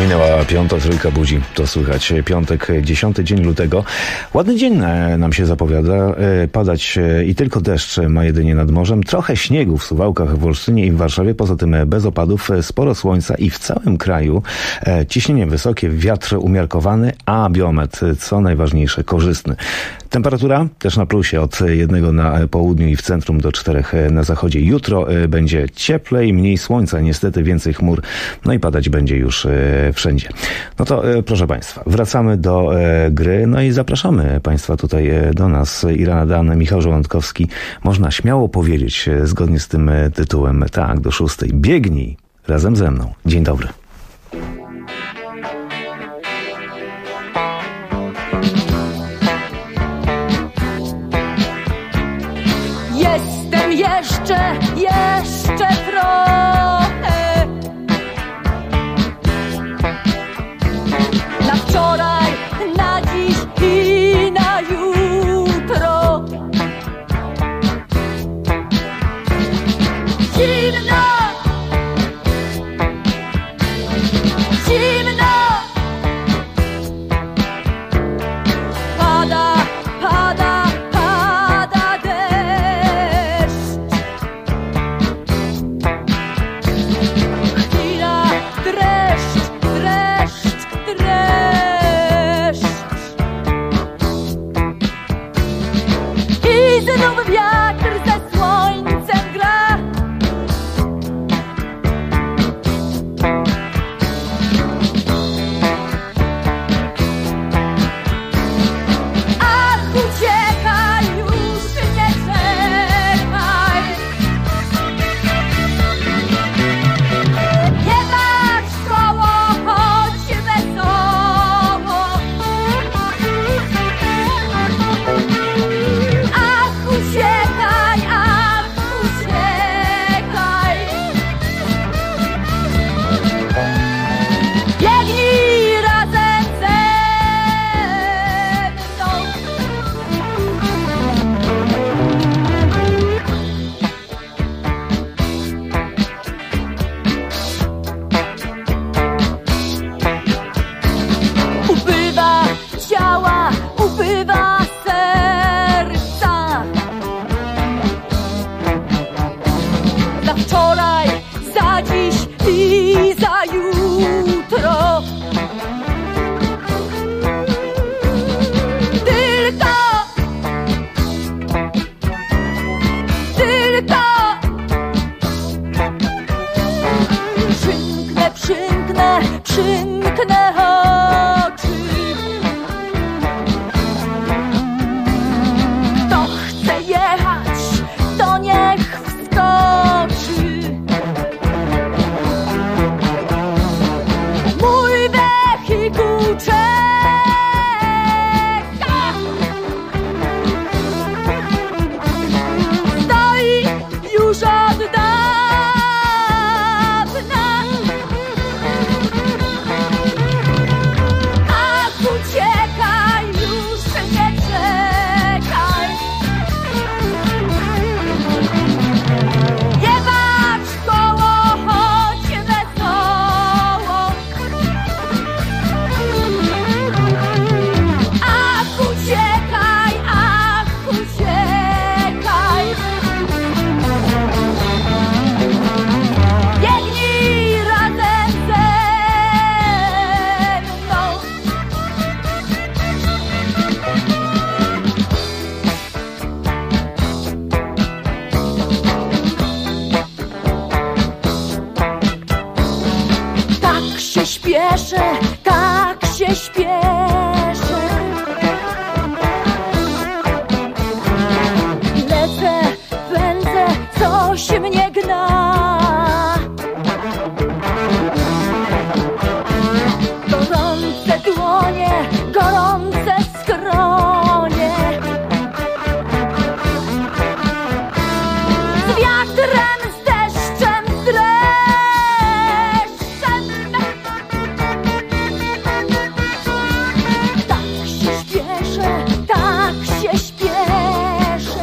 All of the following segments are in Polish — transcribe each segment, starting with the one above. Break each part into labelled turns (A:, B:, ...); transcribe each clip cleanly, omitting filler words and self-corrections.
A: Minęła piąta, trójka budzi, to słychać. Piątek, 10 dzień lutego. Ładny dzień nam się zapowiada. Padać i tylko deszcz ma jedynie nad morzem. Trochę śniegu w Suwałkach, w Olsztynie i w Warszawie. Poza tym bez opadów, sporo słońca i w całym kraju ciśnienie wysokie, wiatr umiarkowany, a biometr, co najważniejsze, korzystny. Temperatura też na plusie, od 1 na południu i w centrum do 4 na zachodzie. Jutro będzie cieplej, mniej słońca, niestety więcej chmur, no i padać będzie już wszędzie. No to proszę Państwa, wracamy do gry, no i zapraszamy Państwa tutaj do nas. Irena Dan, Michał Żołądkowski. Można śmiało powiedzieć, zgodnie z tym tytułem, tak, do 6. Biegnij razem ze mną. Dzień dobry.
B: Jestem jeszcze trochę na wczoraj, na dziś i na jutro. Zimno, zimno, pada, pada, pada deszcz. Chwila, dreszcz, dreszcz, dreszcz. I znów wiatr ze słońcem gra. Ach, uciekaj, już nie czekaj. Nie patrz koło, chodź wesoło. Ach, uciekaj, ach, uciekaj. Biegnij razem ze mną. Ubywa ciała, ubywa serca. Za wczoraj, za dziś i za jutro. Tylko przymknę oczy. Kto chce jechać, to niech wskoczy. Mój wehikuł czeka. Stoi już od dawna. Ach, uciekaj, już nie czekaj. Nie patrz koło, chodź wesoło. Ach, uciekaj, ach, uciekaj. Biegnij razem ze mną. Tak się śpieszę, tak się śpieszę. Lecę, pędzę, coś mnie gna. Gorące dłonie, gorące skronie. Z wiatrem, z deszczem, z dreszczem. Tak się śpieszę, tak się śpieszę.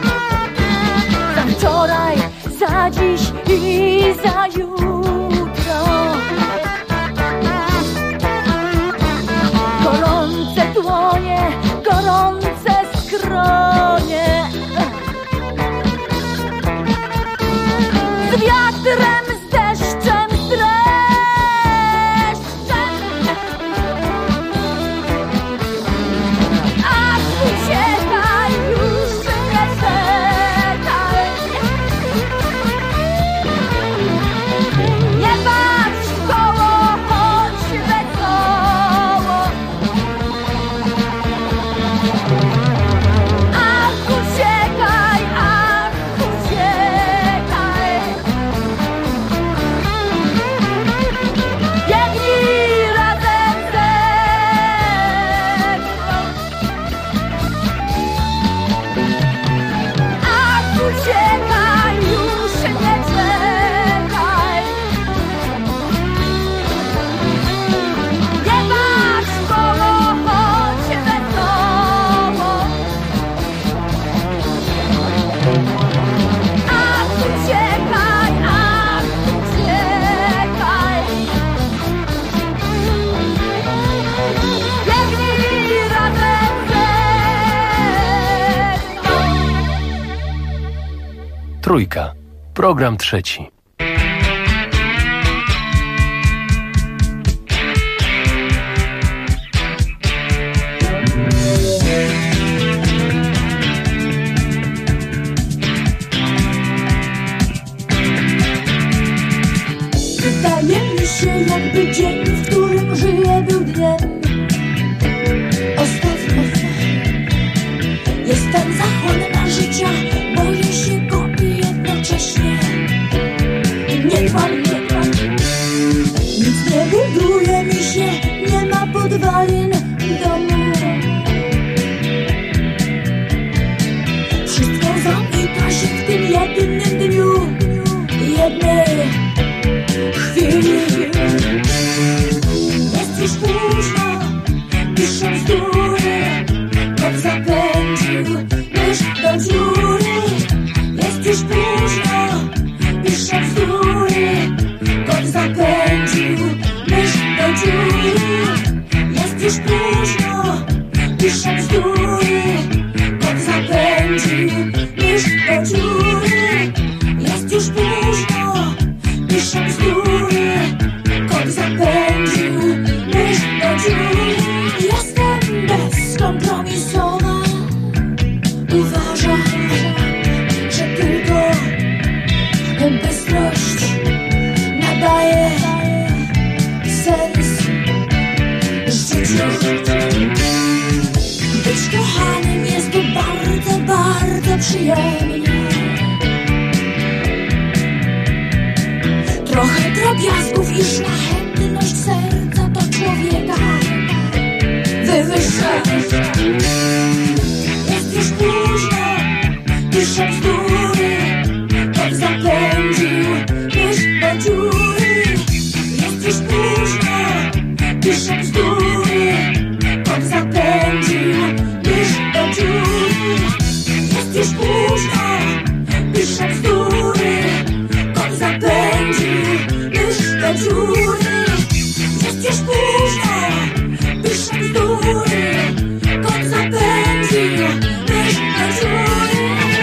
B: Za wczoraj, za dziś i za jutro.
C: Trójka. Program trzeci.
D: Wydaje mi się, jakby dzień, w którym żyję, był dniem ostatnim. Jestem zachłanna życia, boję się go i jednocześnie nie trwam. Nic nie buduje mi się, nie ma podwalin domu. Wszystko zamyka się w tym jednym dniu, jednej chwili. Jest już późno, piszę bzdury, kot zapędził mysz do dziury. Jest już późno, piszę bzdury, kot zapędził mysz do dziury. Jest już późno, piszę bzdury, kot zapędził mysz do dziury. Jest już późno, piszę bzdury, kot zapędził mysz do dziury. Jestem bezkompromisowa, uważam, że tylko bystrość nadaje sens życiu. Być kochanym jest to bardzo, bardzo przyjemnie. Trochę drobiazgów i szlachetność serca to człowieka wywyższa. Jest już późno, piszę bzdury, kot zapędził mysz do dziury. Jest już późno, piszę bzdury, kot zapędził mysz do dziury. Jest już późno, piszę bzdury, kot zapędził mysz do dziury. Jest już późno, piszę bzdury, kot zapędził mysz do dziury.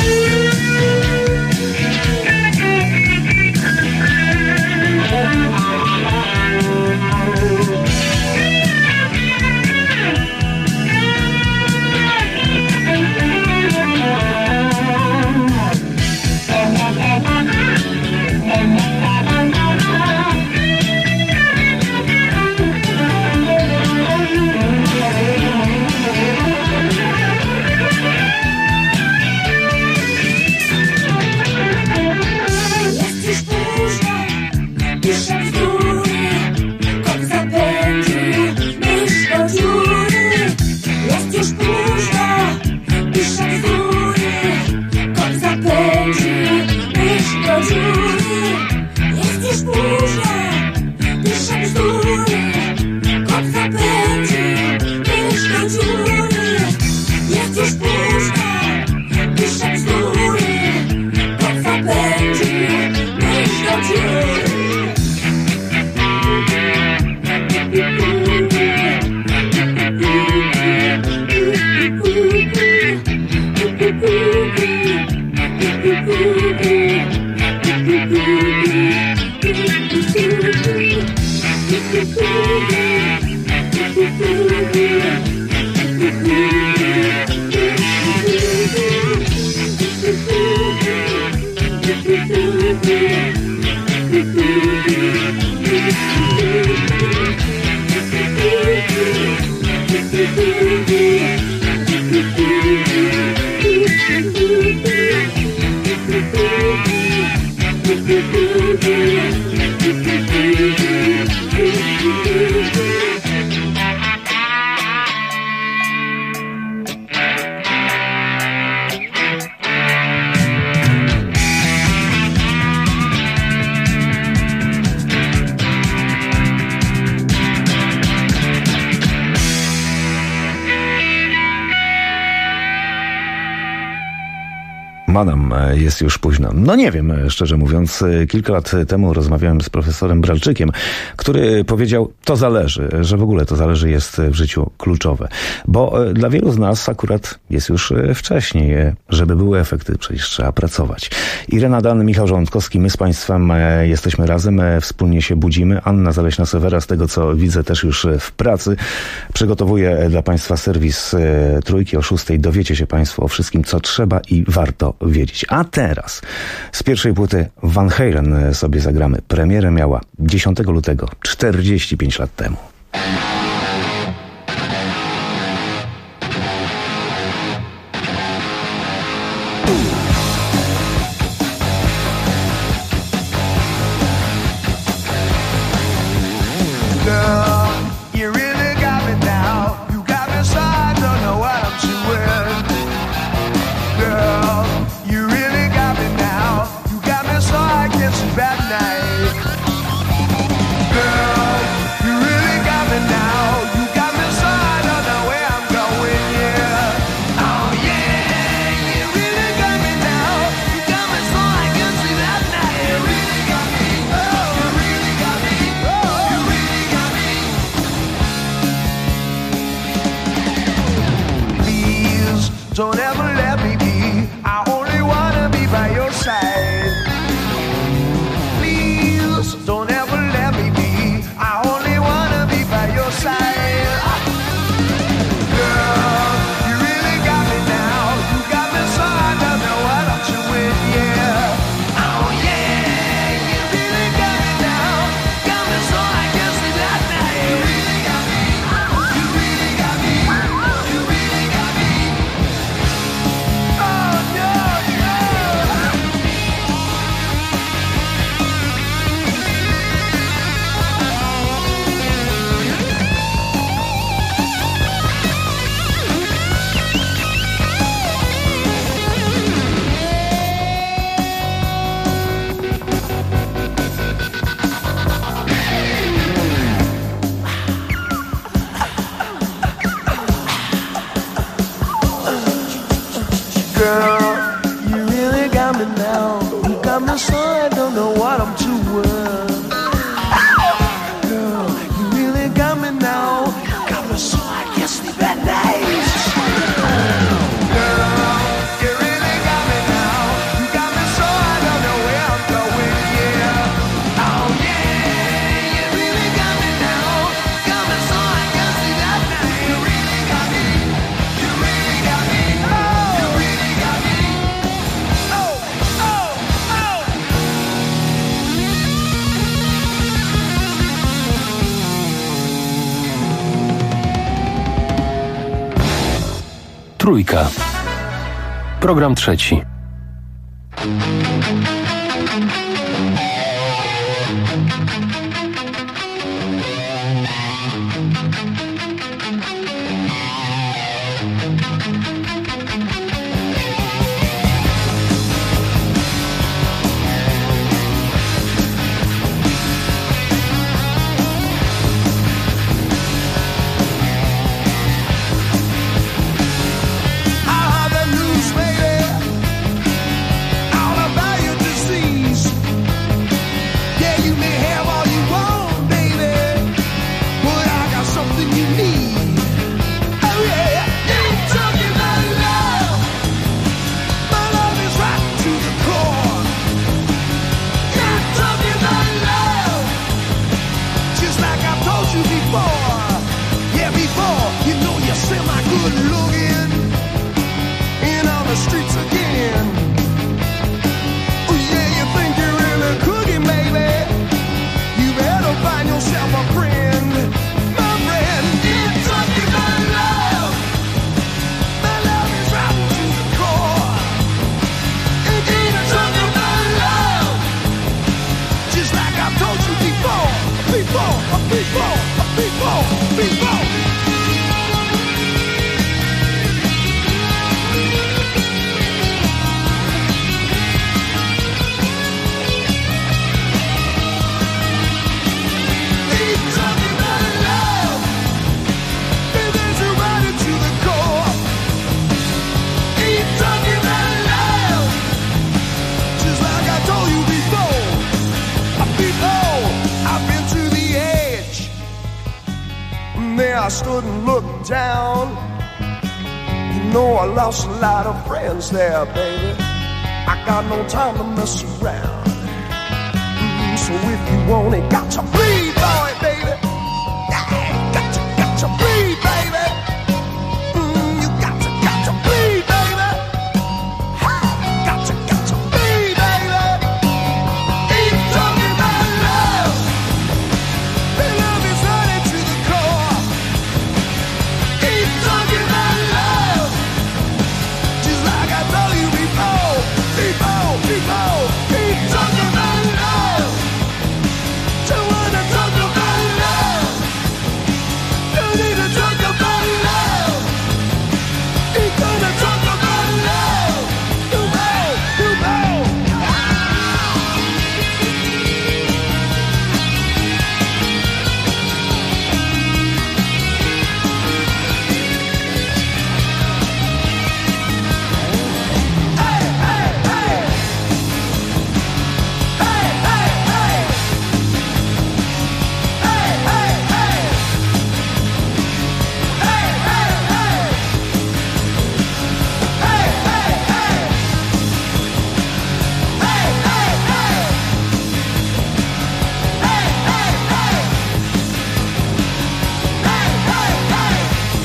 D: Jest już późno, piszę bzdury, kot zapędził mysz do dziury. Jest już późno, piszę bzdury, kot zapędził mysz do dziury. Jest już późno, piszę bzdury, kot zapędził mysz do dziury. Jest już późno, piszę bzdury, kot zapędził mysz do dziury.
A: Madam, jest już późno. No nie wiem, szczerze mówiąc. Kilka lat temu rozmawiałem z profesorem Bralczykiem, który powiedział, to zależy, że w ogóle to zależy jest w życiu kluczowe. Bo dla wielu z nas akurat jest już wcześniej. Żeby były efekty, przecież trzeba pracować. Irena Dan, Michał Żołądkowski, my z Państwem jesteśmy razem, wspólnie się budzimy. Anna Zaleśna-Sewera, z tego co widzę też już w pracy, przygotowuje dla Państwa serwis Trójki o 6:00. Dowiecie się Państwo o wszystkim, co trzeba i warto wiedzieć. A teraz z pierwszej płyty Van Halen sobie zagramy. Premierę miała 10 lutego, 45 lat temu.
E: Don't ever let me be. I only wanna be by your side. Please, don't ever let me be. I only wanna be by your side. Girl, you really got me now. You got me so I don't know what I'm doing, yeah. Oh yeah, you really got me now. Got me so I can't sleep at night. You really got me. You really got me. You really got me. Girl, you really got me now. You got me so I don't know what I'm doing. Girl, you really got me now. You got me so I can't sleep at night. Girl, you really got me now. You got me so I don't know where I'm going, yeah. Oh yeah, you really got me now. Got me so I can't sleep at night. You really got me. You really got me. You really got me. Oh, oh, oh.
C: Trójka. Program trzeci.
E: I have the news, baby, all about your disease. I stood and looked down. You know I lost a lot of friends there, baby. I got no time to mess around. So if you want it, got to bleed, boy, baby. Yeah, got to bleed, baby. You got to bleed, baby. Got to bleed, baby. Keep talking about love. The love is running to the core. Keep talking about love. Just like I told you before. People, keep talking about love. Don't wanna talk about love. Don't need to talk about love. Ain't gonna talk about love. You know. Hey, hey, hey. Hey, hey, hey. Hey, hey, hey. Hey, hey, hey. Hey, hey, hey. Hey, hey, hey. Hey, hey, hey. Hey, hey, hey.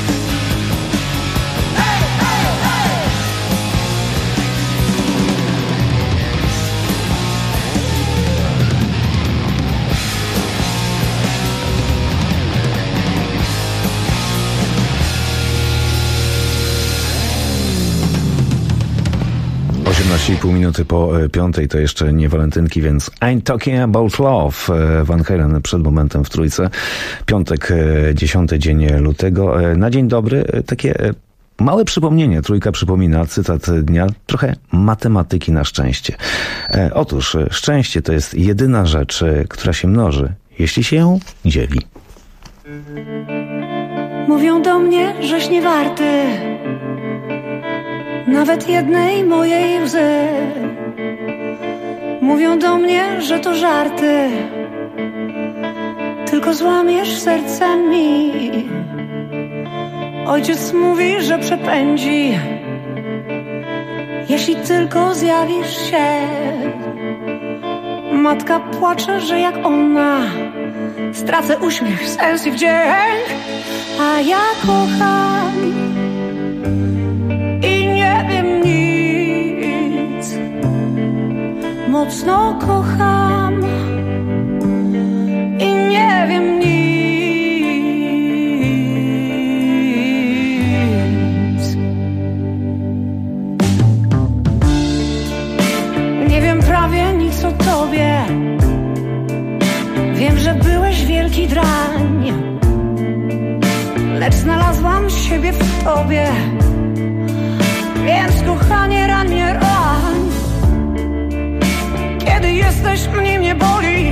E: Hey, hey, hey.
A: Pół minuty po 5 to jeszcze nie walentynki, więc I'm Talking About Love. Van Halen przed momentem w trójce. Piątek, 10 dzień lutego. Na dzień dobry takie małe przypomnienie. Trójka przypomina, cytat dnia, trochę matematyki na szczęście. Otóż szczęście to jest jedyna rzecz, która się mnoży, jeśli się ją dzieli.
F: Mówią do mnie, żeś nie warty nawet jednej mojej łzy. Mówią do mnie, że to żarty, tylko złamiesz serce mi. Ojciec mówi, że przepędzi, jeśli tylko zjawisz się. Matka płacze, że jak ona stracę uśmiech, sens i wdzięk. A ja kocham i nie wiem nic. Mocno kocham i nie wiem nic. Nie wiem prawie nic o tobie. Wiem, że byłeś wielki drań, lecz znalazłam siebie w tobie. Więc kochanie, ranie rań. Kiedy jesteś, mnie boli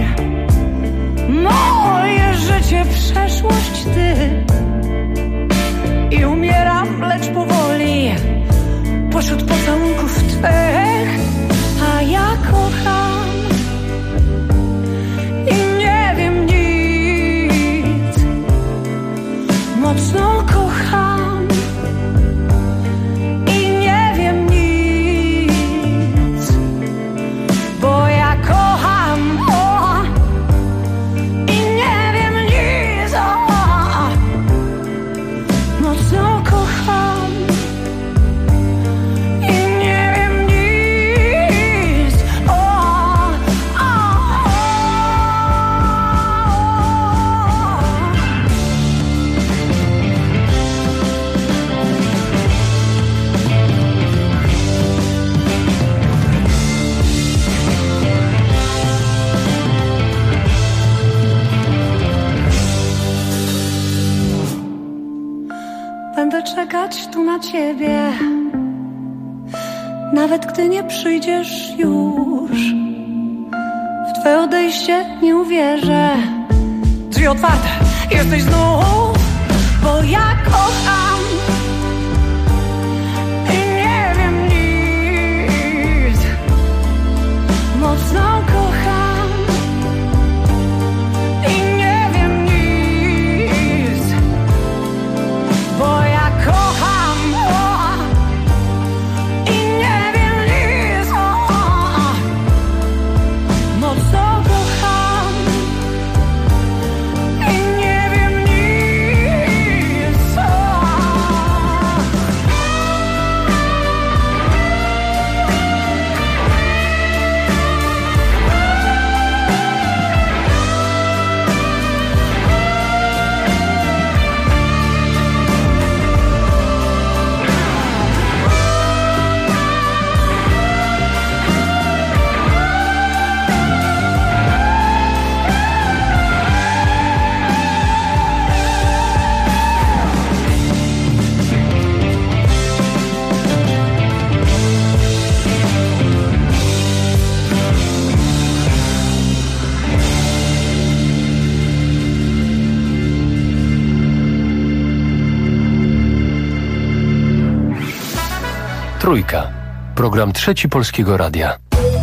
F: moje życie, przeszłość ty. I umieram, lecz powoli pośród pocałunków twych. A ja kocham i nie wiem nic. Mocno kocham i nie wiem nic. Bo ja kocham i nie wiem nic. Mocno kocham i nie wiem nic. Będę czekać tu na ciebie, nawet gdy nie przyjdziesz już. W twoje odejście nie uwierzę. Drzwi otwarte, jesteś znów. Bo ja kocham i nie wiem nic. Mocno kocham i nie wiem nic.
C: Trójka. Program Trzeci Polskiego Radia.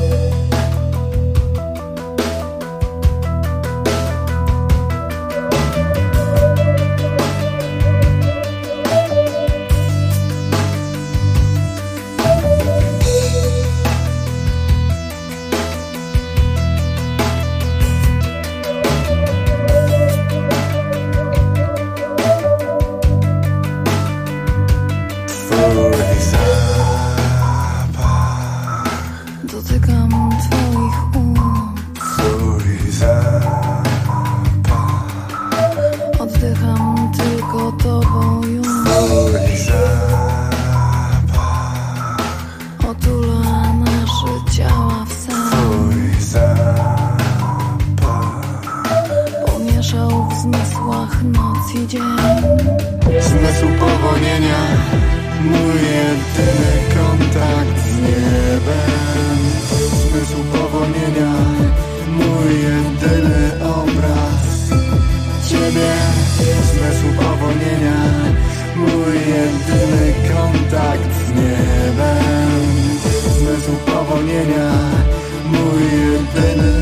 G: Zmysł powolnienia, mój jedyny kontakt z niebem. Zmysł powolnienia, mój jedyny obraz Ciebie. Zmysł powolnienia, mój jedyny kontakt z niebem. Zmysł powolnienia, mój jedyny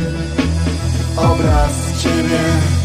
G: obraz Ciebie.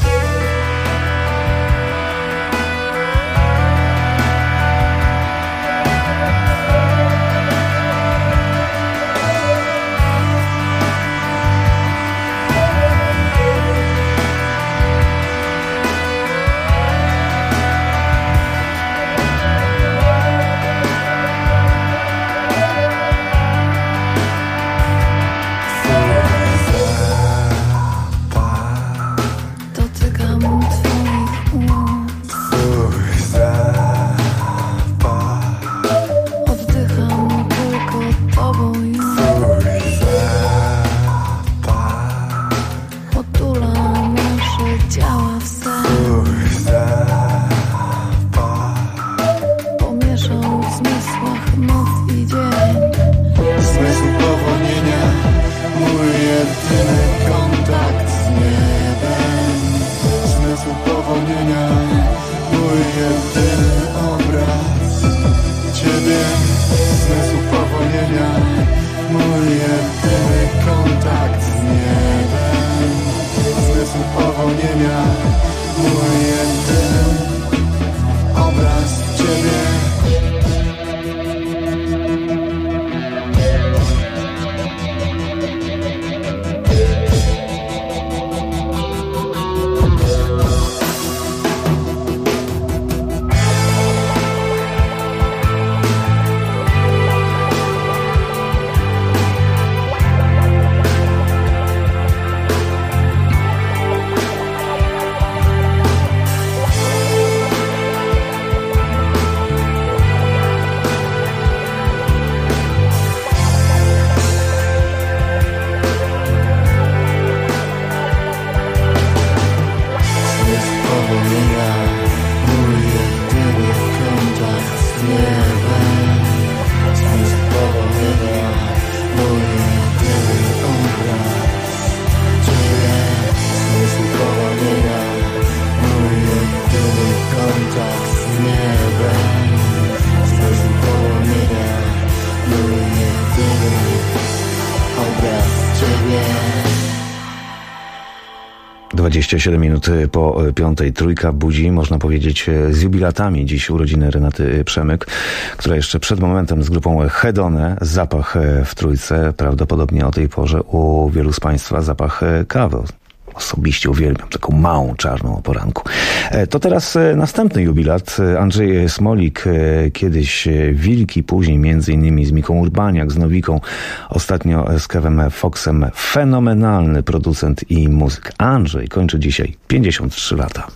A: Dobra. 27 minut po 5:00 Trójka budzi, można powiedzieć, z jubilatami. Dziś urodziny Renaty Przemyk, która jeszcze przed momentem z grupą Hedone, zapach w Trójce, prawdopodobnie o tej porze u wielu z Państwa zapach kawy. Osobiście uwielbiam taką małą, czarną o poranku. To teraz następny jubilat. Andrzej Smolik, kiedyś Wilki, później między innymi z Miką Urbaniak, z Nowiką, ostatnio z Kevem Foxem. Fenomenalny producent i muzyk. Andrzej kończy dzisiaj 53 lata.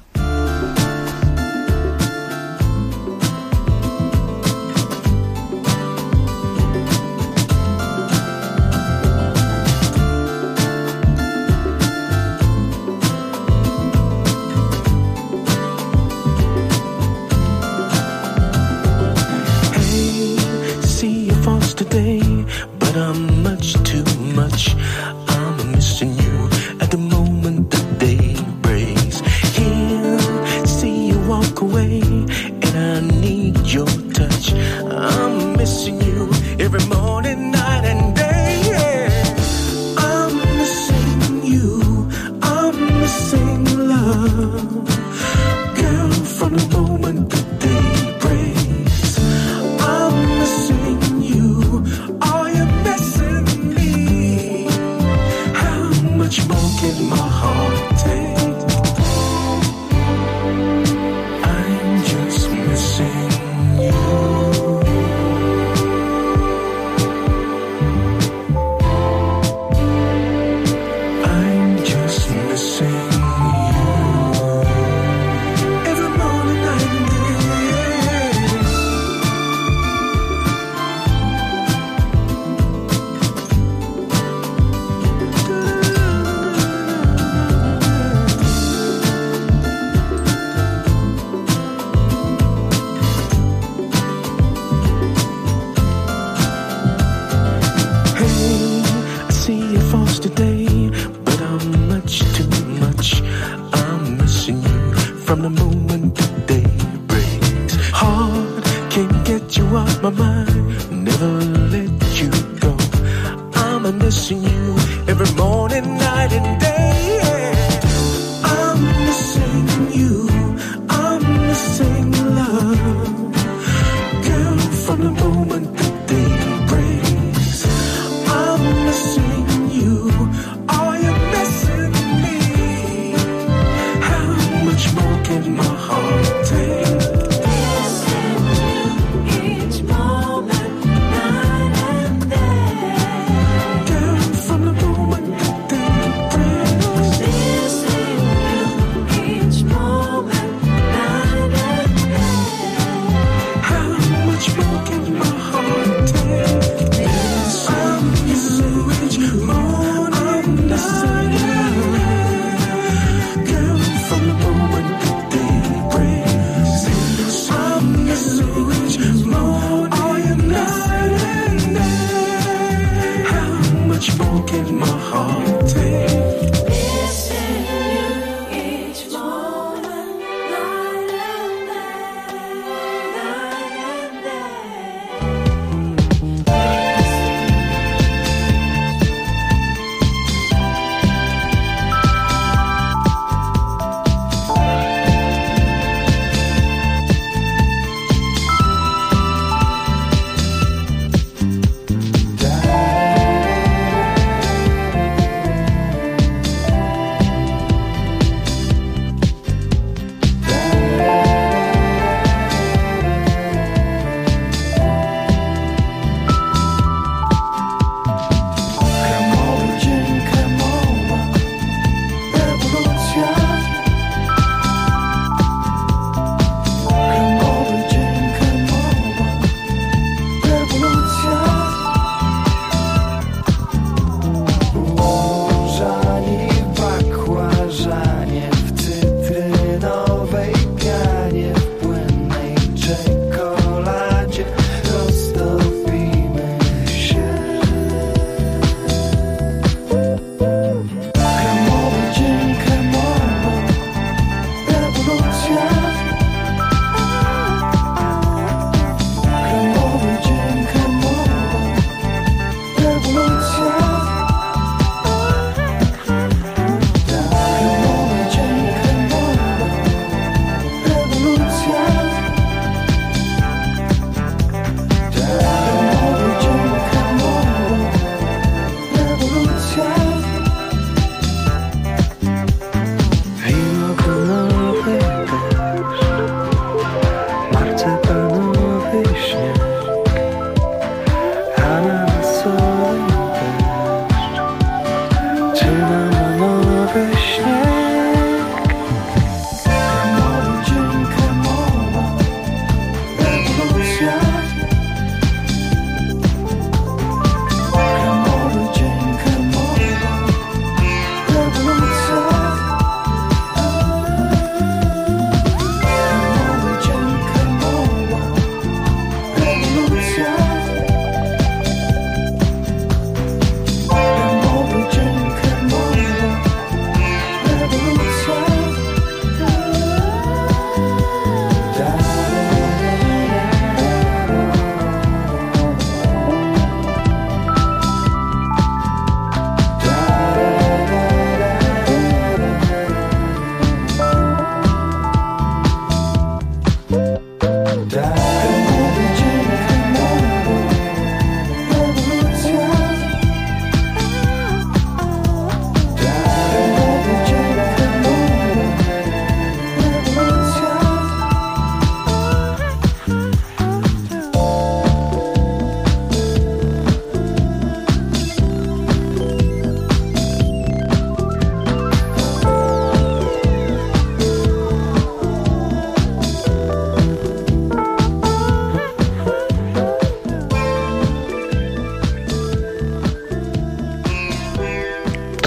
H: Away, and I need your touch. I'm missing you. Hey, I see you false today, but I'm much too much. I'm missing you from the moment the day breaks. Heart can't get you off my mind, never let you go. I'm missing you every morning, night and day. I'm missing you, I'm missing love. Girl, from the moment the day breaks, I'm missing you. Are you missing me? How much more can my heart take? Each moment, night and day. Girl, from the moment that they break.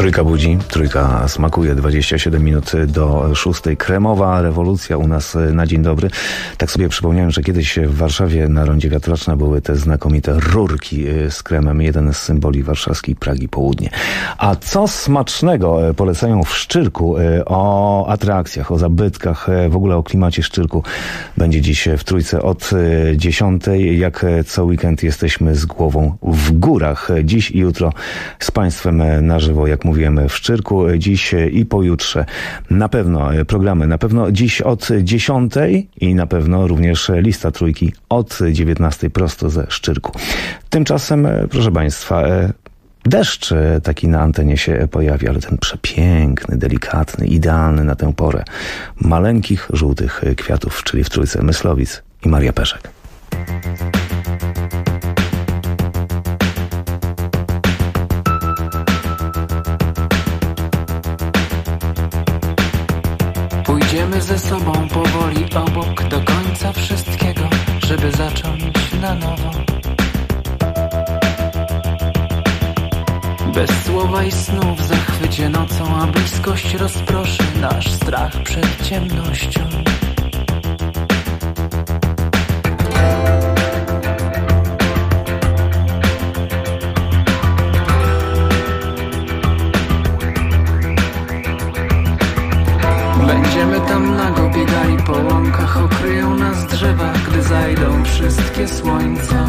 A: Trójka budzi, trójka smakuje, 27 minut do 6. Kremowa rewolucja u nas na dzień dobry. Tak sobie przypomniałem, że kiedyś w Warszawie na rondzie Wiatraczna były te znakomite rurki z kremem, jeden z symboli warszawskiej Pragi Południe. A co smacznego polecają w Szczyrku? O atrakcjach, o zabytkach, w ogóle o klimacie Szczyrku będzie dziś w Trójce od 10. Jak co weekend jesteśmy z głową w górach. Dziś i jutro z Państwem na żywo, jak mówiłem, w Szczyrku. Dziś i pojutrze na pewno programy, na pewno dziś od 10 i na pewno również lista Trójki od 19 prosto ze Szczyrku. Tymczasem, proszę Państwa, deszcz taki na antenie się pojawi, ale ten przepiękny, delikatny, idealny na tę porę maleńkich, żółtych kwiatów, czyli w Trójce Myslowic i Maria Peszek.
I: Pójdziemy ze sobą powoli obok do końca wszystkiego, żeby zacząć na nowo. Bez słowa i snów zachwycie nocą, a bliskość rozproszy nasz strach przed ciemnością. Będziemy tam nago biegali po łąkach, okryją nas drzewa, gdy zajdą wszystkie słońca.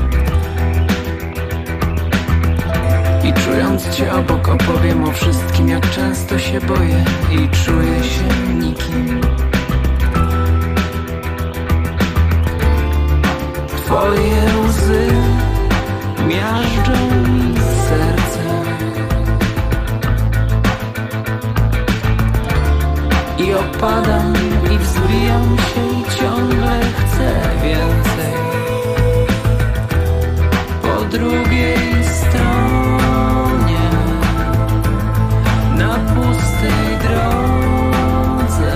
I: I czując Cię obok opowiem o wszystkim, jak często się boję i czuję się nikim. Twoje łzy miażdżą mi serce i opadam i wzbijam się i ciągle chcę więcej. Po drugiej stronie, na pustej drodze,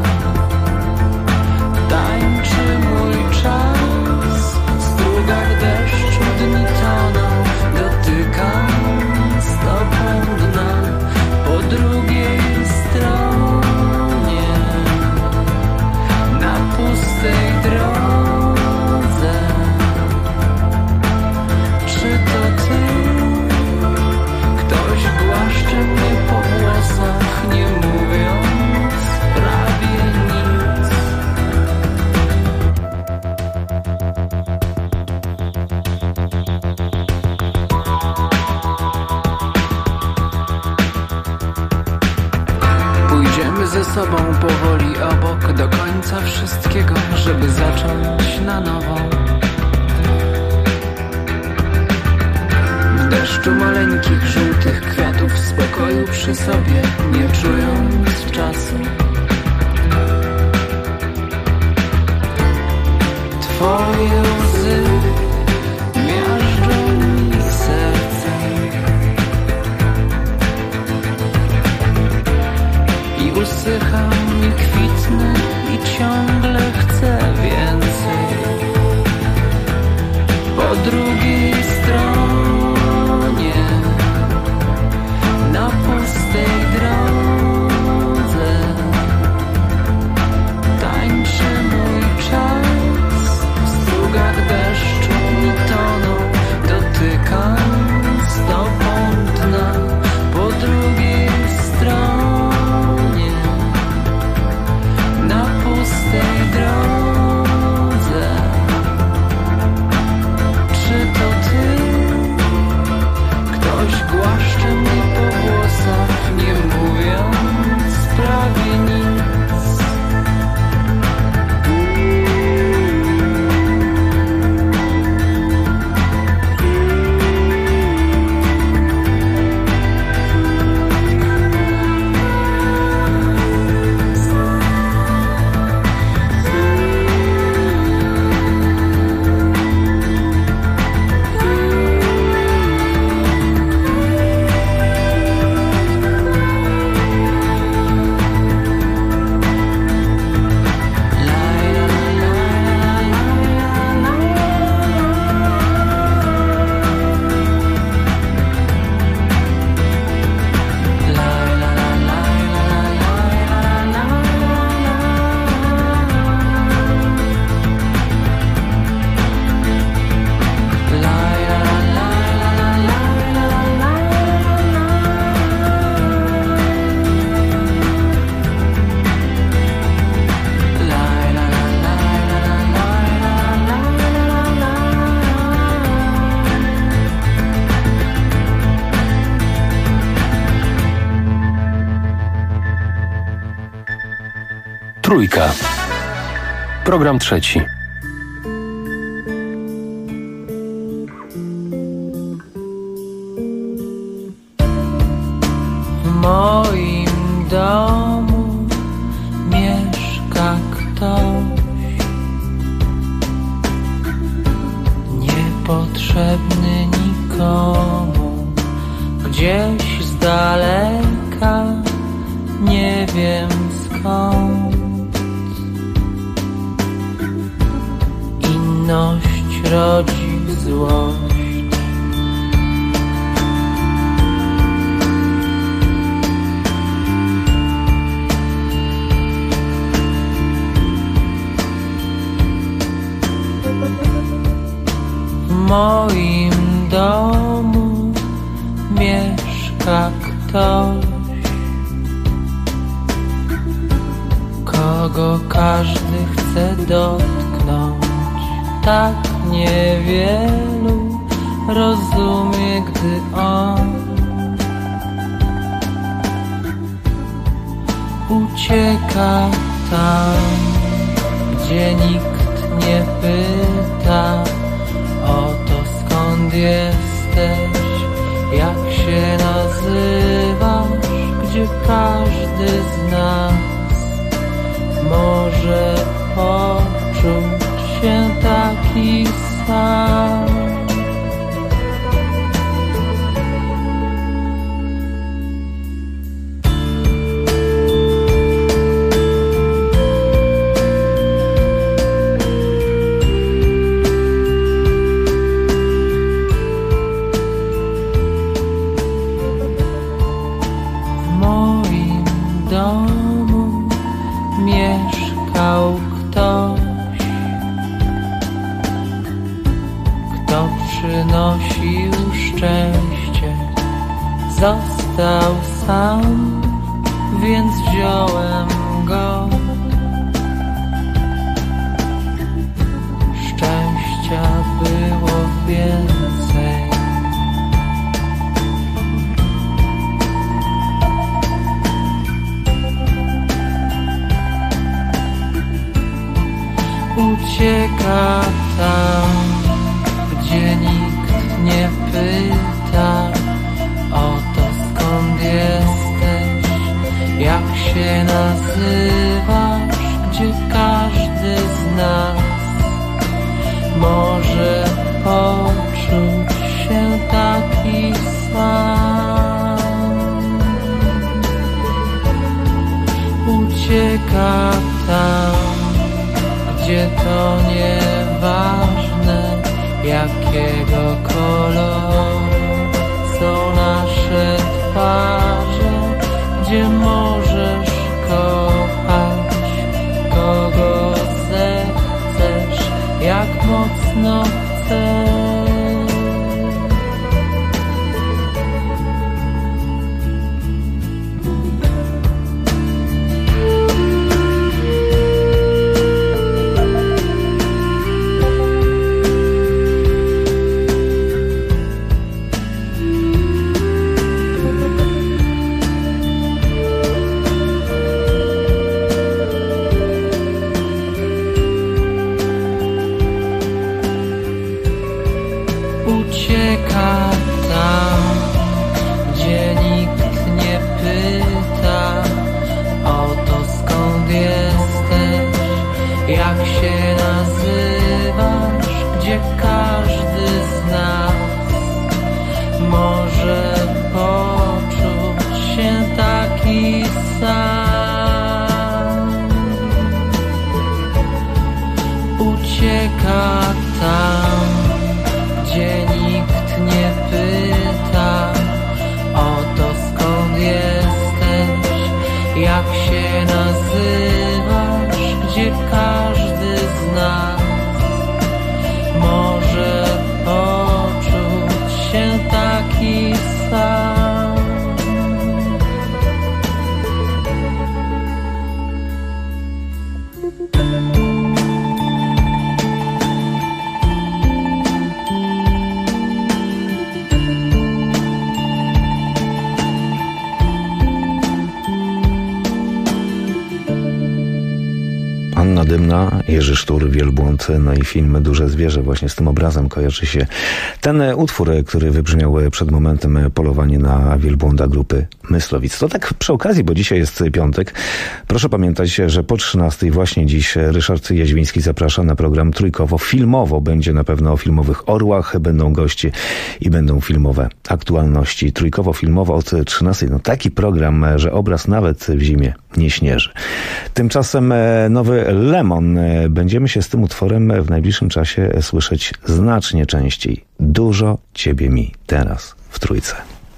I: tańczy mój czas. W strugach deszczu dni toną, dotykam stopą dna. Po drugiej stronie, na pustej drodze, czy to ty? Ktoś głaszcze mnie po włosach, nie mówiąc prawie nic. Pójdziemy ze sobą powoli obok do końca wszystkiego, żeby zacząć na nowo. W deszczu maleńkich, żółtych kwiatów, w spokoju przy sobie, nie czując czasu. Twoje łzy miażdżą mi serce i usycham i kwitnę i ciągle chcę więcej. Po drugiej stronie, na pustej drodze, tańczy mój czas. W strugach
C: Trójka. Program trzeci.
I: W moim domu mieszka ktoś niepotrzebny nikomu, gdzieś z daleka, nie wiem skąd. Inność rodzi złość. W moim domu mieszka ktoś, kogo każdy chce dotknąć. Tak niewielu rozumie, gdy on ucieka tam, gdzie nikt nie pyta o to, skąd jesteś, jak się nazywasz, gdzie każdy z nas może poczuć się taki sam. W moim domu mieszkał ktoś, kto przynosił szczęście. Został sam, więc wziąłem go. Szczęścia było więcej. Ucieka tam, gdzie nikt nie pyta o to, skąd jesteś, jak się nazywasz, gdzie każdy z nas może poczuć się taki sam. Ucieka tam, gdzie to nieważne, jakiego koloru są nasze twarze, gdzie możesz kochać kogo zechcesz, jak mocno chcesz. Ucieka tam, gdzie nikt nie pyta o to, skąd jesteś, jak się nazywasz, gdzie każdy z nas może poczuć się taki sam. Ucieka tam, gdzie nikt nie pyta
A: Dymna, Jerzy Sztur, Wielbłąd, no i film Duże Zwierzę. Właśnie z tym obrazem kojarzy się ten utwór, który wybrzmiał przed momentem, Polowanie na wielbłąda grupy Myslowic. To tak przy okazji, bo dzisiaj jest piątek. Proszę pamiętać, że po 13 właśnie dziś Ryszard Jaźwiński zaprasza na program trójkowo-filmowo. Będzie na pewno o filmowych orłach, będą goście i będą filmowe aktualności. Trójkowo-filmowo od 13. No taki program, że obraz nawet w zimie nie śnieży. Tymczasem nowy Lemon. Będziemy się z tym utworem w najbliższym czasie słyszeć znacznie częściej. Dużo ciebie mi teraz w trójce.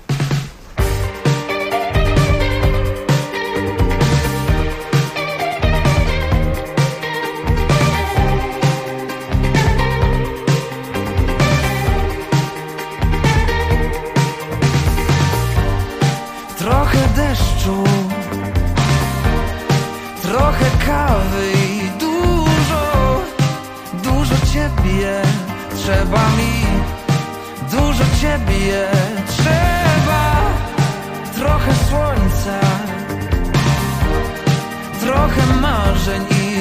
F: Trochę deszczu, trochę kawy i dużo ciebie trzeba mi, dużo ciebie trzeba, trochę słońca, trochę marzeń i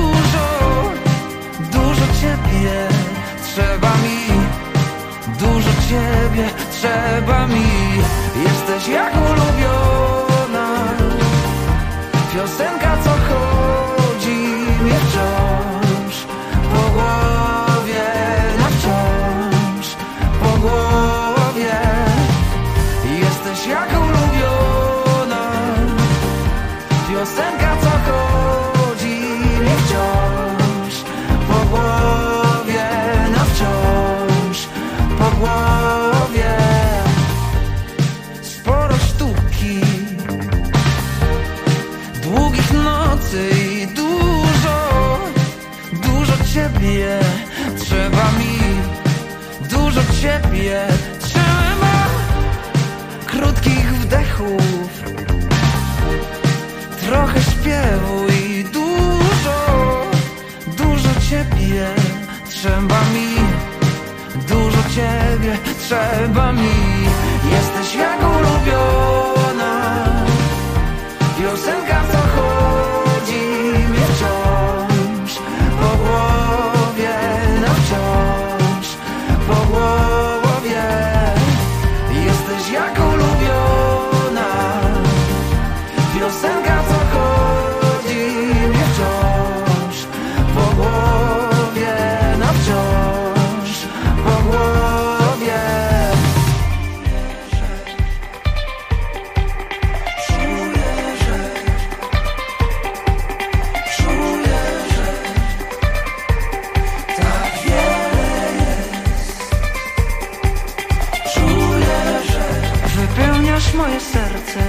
F: dużo ciebie trzeba mi, dużo ciebie trzeba mi. Jesteś jak ulubiona piosenka, co chodzi mi wciąż po głowie, na wciąż po głowie. Jesteś jak ulubiona piosenka, co chodzi mi wciąż po głowie, na wciąż po głowie. Sporo sztuki, długich nocy i dużo ciebie trzeba mi, dużo ciebie trzeba, krótkich wdechów, trochę śpiewu i dużo ciebie trzeba mi, dużo ciebie trzeba mi. Jesteś jak ulubiona piosenka, co chodzi mi wciąż po głowie, na wciąż po głowie. Jesteś jak ulubiona piosenka, co chodzi mi wciąż po głowie, na wciąż po głowie. Wypełniasz moje serce,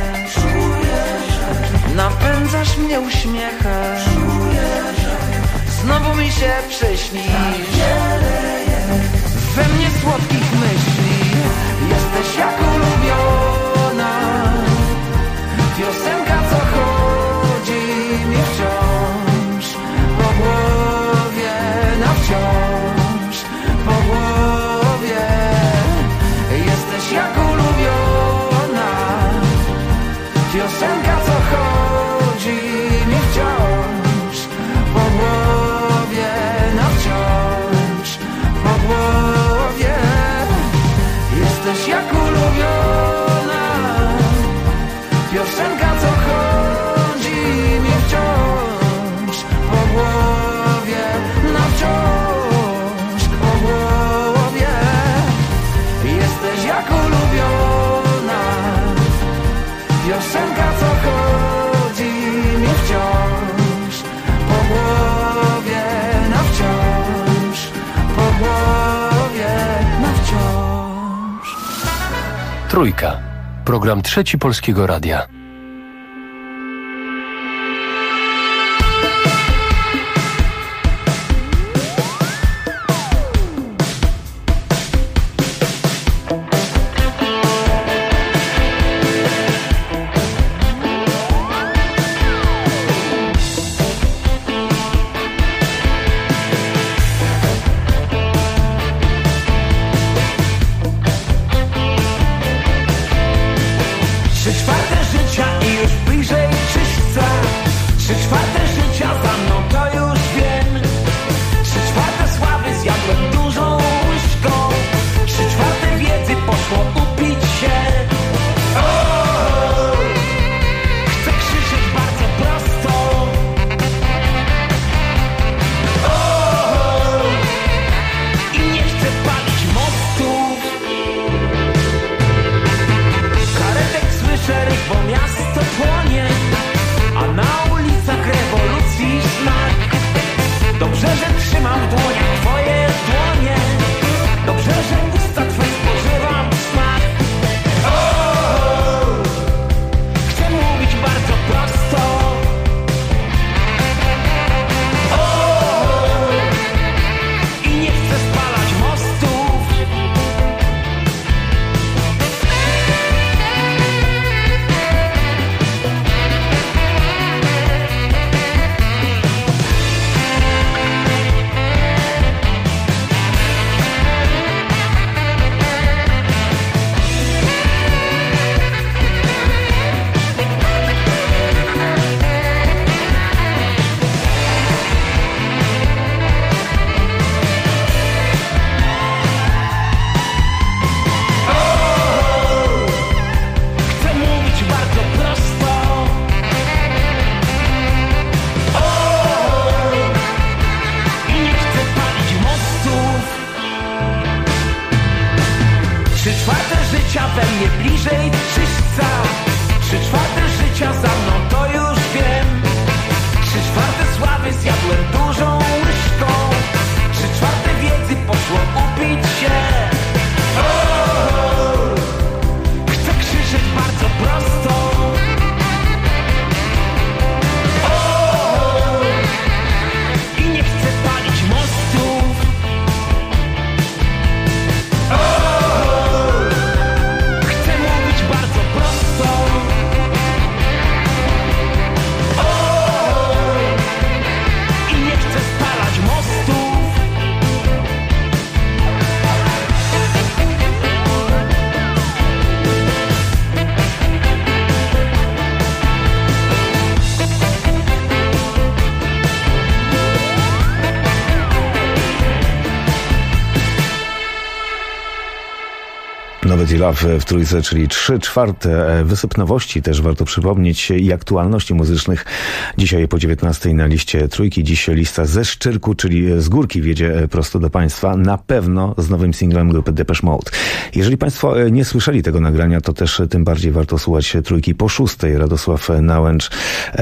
F: napędzasz mnie uśmiechem, znowu mi się przyśnisz, we mnie słodkich myśli. Jesteś jak ulubiona piosenka, co chodzi mi wciąż po głowie, na wciąż po głowie. Jesteś jak ulubiona piosenka, co chodzi mi wciąż po głowie, na wciąż po głowie. Jesteś jak ulubiona piosenka, co chodzi mi wciąż po głowie, na wciąż po głowie. Jesteś jak ulubiona piosenka, co chodzi mi wciąż po głowie, na wciąż po głowie, na wciąż.
C: Trójka. Program Trzeci Polskiego Radia.
E: Trzy czwarte życia za mną to już
J: 3/4 życia we mnie bliżej czyśćca. 3/4 życia za mną, to już wiem. 3/4 sławy zjadłem dużą łyżką. 3/4 wiedzy poszło upić się. Chcę krzyczeć bardzo prosto. I nie chcę palić mostów. Chcę mówić bardzo prosto. I nie chcę spalać mostów.
A: Novelty Love w trójce, czyli 3/4 wysyp nowości, też warto przypomnieć, i aktualności muzycznych. Dzisiaj po 19 na liście trójki. Dziś lista ze Szczyrku, czyli z górki wiedzie prosto do Państwa. Na pewno z nowym singlem grupy Depeche Mode. Jeżeli Państwo nie słyszeli tego nagrania, to też tym bardziej warto słuchać trójki po 6. Radosław Nałęcz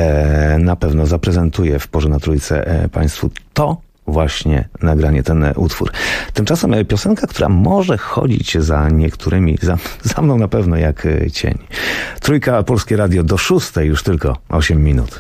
A: na pewno zaprezentuje w porze na trójce Państwu to właśnie nagranie, ten utwór. Tymczasem piosenka, która może chodzić za niektórymi, za mną na pewno jak cień. Trójka, Polskie Radio, do 6 już tylko 8 minut.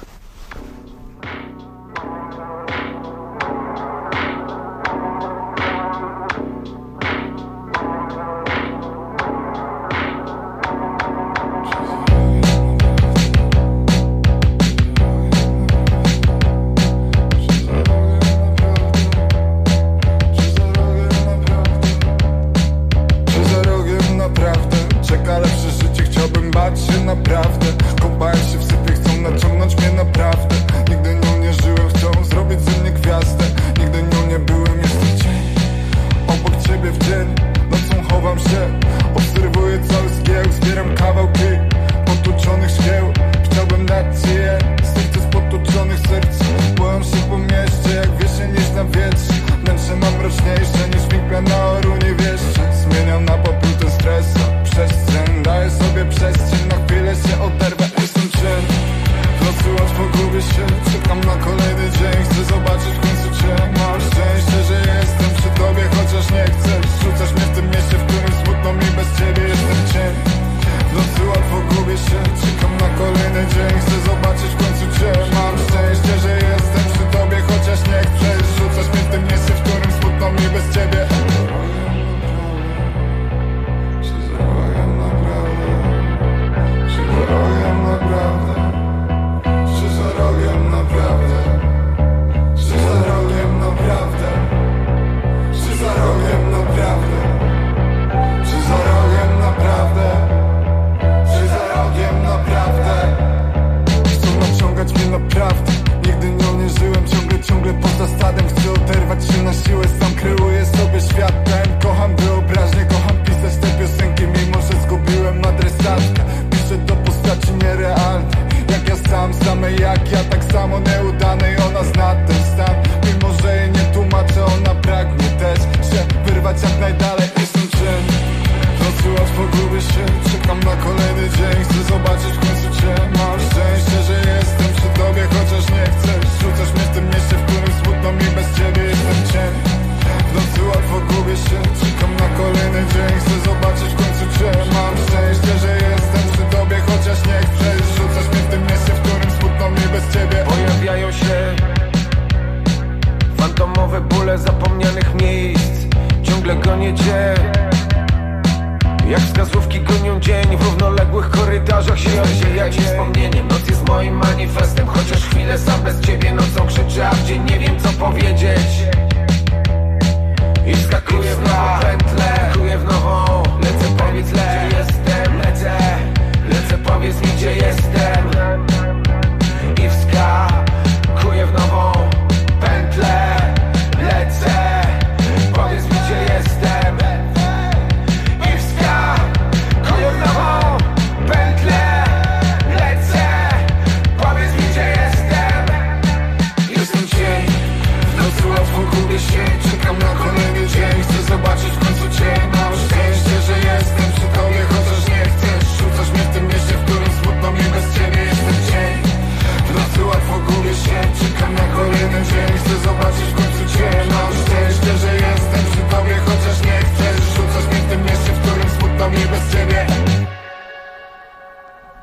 G: Czekam na kolejny dzień, chcę zobaczyć w końcu cię. Mam szczęście, że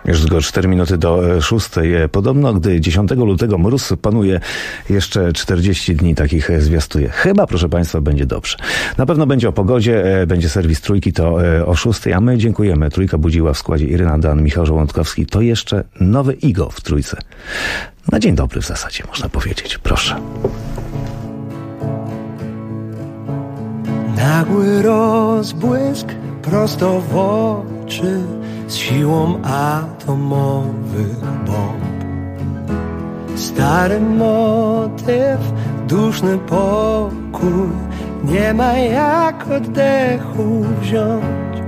A: Już tylko 4 minuty do 6. Podobno, gdy 10 lutego mróz panuje, jeszcze 40 dni takich zwiastuje. Chyba, proszę Państwa, będzie dobrze. Na pewno będzie o pogodzie, będzie serwis Trójki, to o 6, a my dziękujemy. Trójka budziła w składzie Iryna Dan, Michał Żołądkowski. To jeszcze nowy Igo w Trójce. Na dzień dobry w zasadzie, można powiedzieć. Proszę.
K: Nagły rozbłysk prosto w oczy z siłą atomowych bomb. Stary motyw, duszny pokój, nie ma jak oddechu wziąć.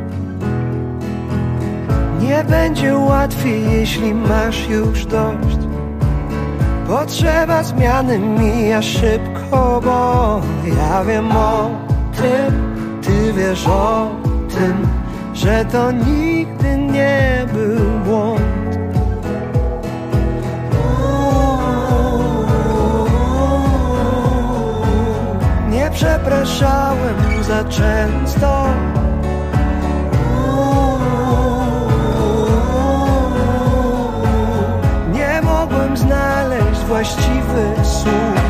K: Nie będzie łatwiej, jeśli masz już dość. Potrzeba zmiany mija szybko, bo ja wiem o tym, ty wiesz o tym, że to nigdy nie był błąd. Nie przepraszałem za często. Nie mogłem znaleźć właściwych słów.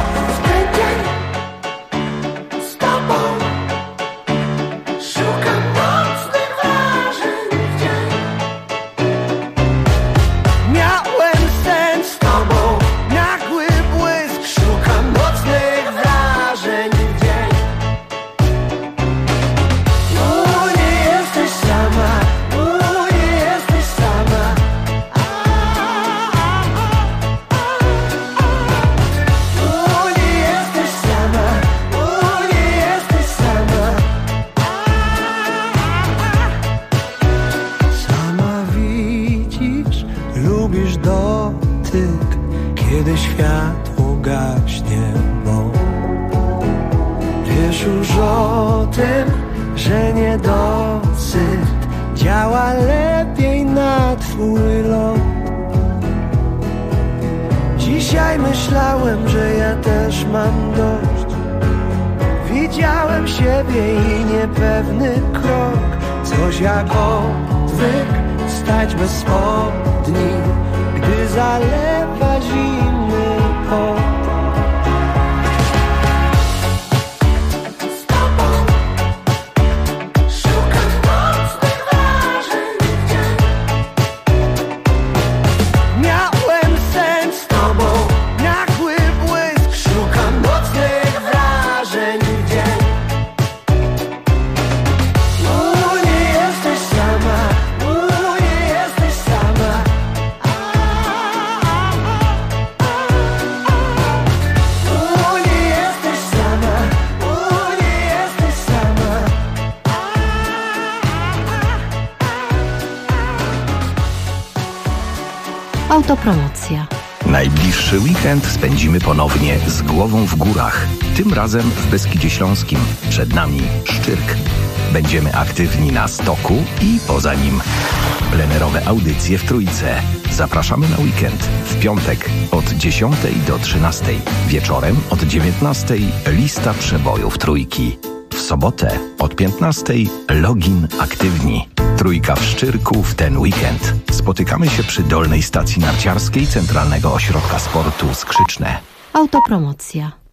K: Dzisiaj myślałem, że ja też mam dość. Widziałem siebie i niepewny krok. Coś jak odwyk, stać bez spodni, gdy zalewa zimny pot.
L: Autopromocja.
M: Najbliższy weekend spędzimy ponownie z głową w górach. Tym razem w Beskidzie Śląskim. Przed nami Szczyrk. Będziemy aktywni na stoku i poza nim. Plenerowe audycje w Trójce. Zapraszamy na weekend. W piątek od 10 do 13. Wieczorem od 19 lista przebojów Trójki. W sobotę od 15 login aktywni. Trójka w Szczyrku w ten weekend. Spotykamy się przy dolnej stacji narciarskiej Centralnego Ośrodka Sportu Skrzyczne.
L: Autopromocja.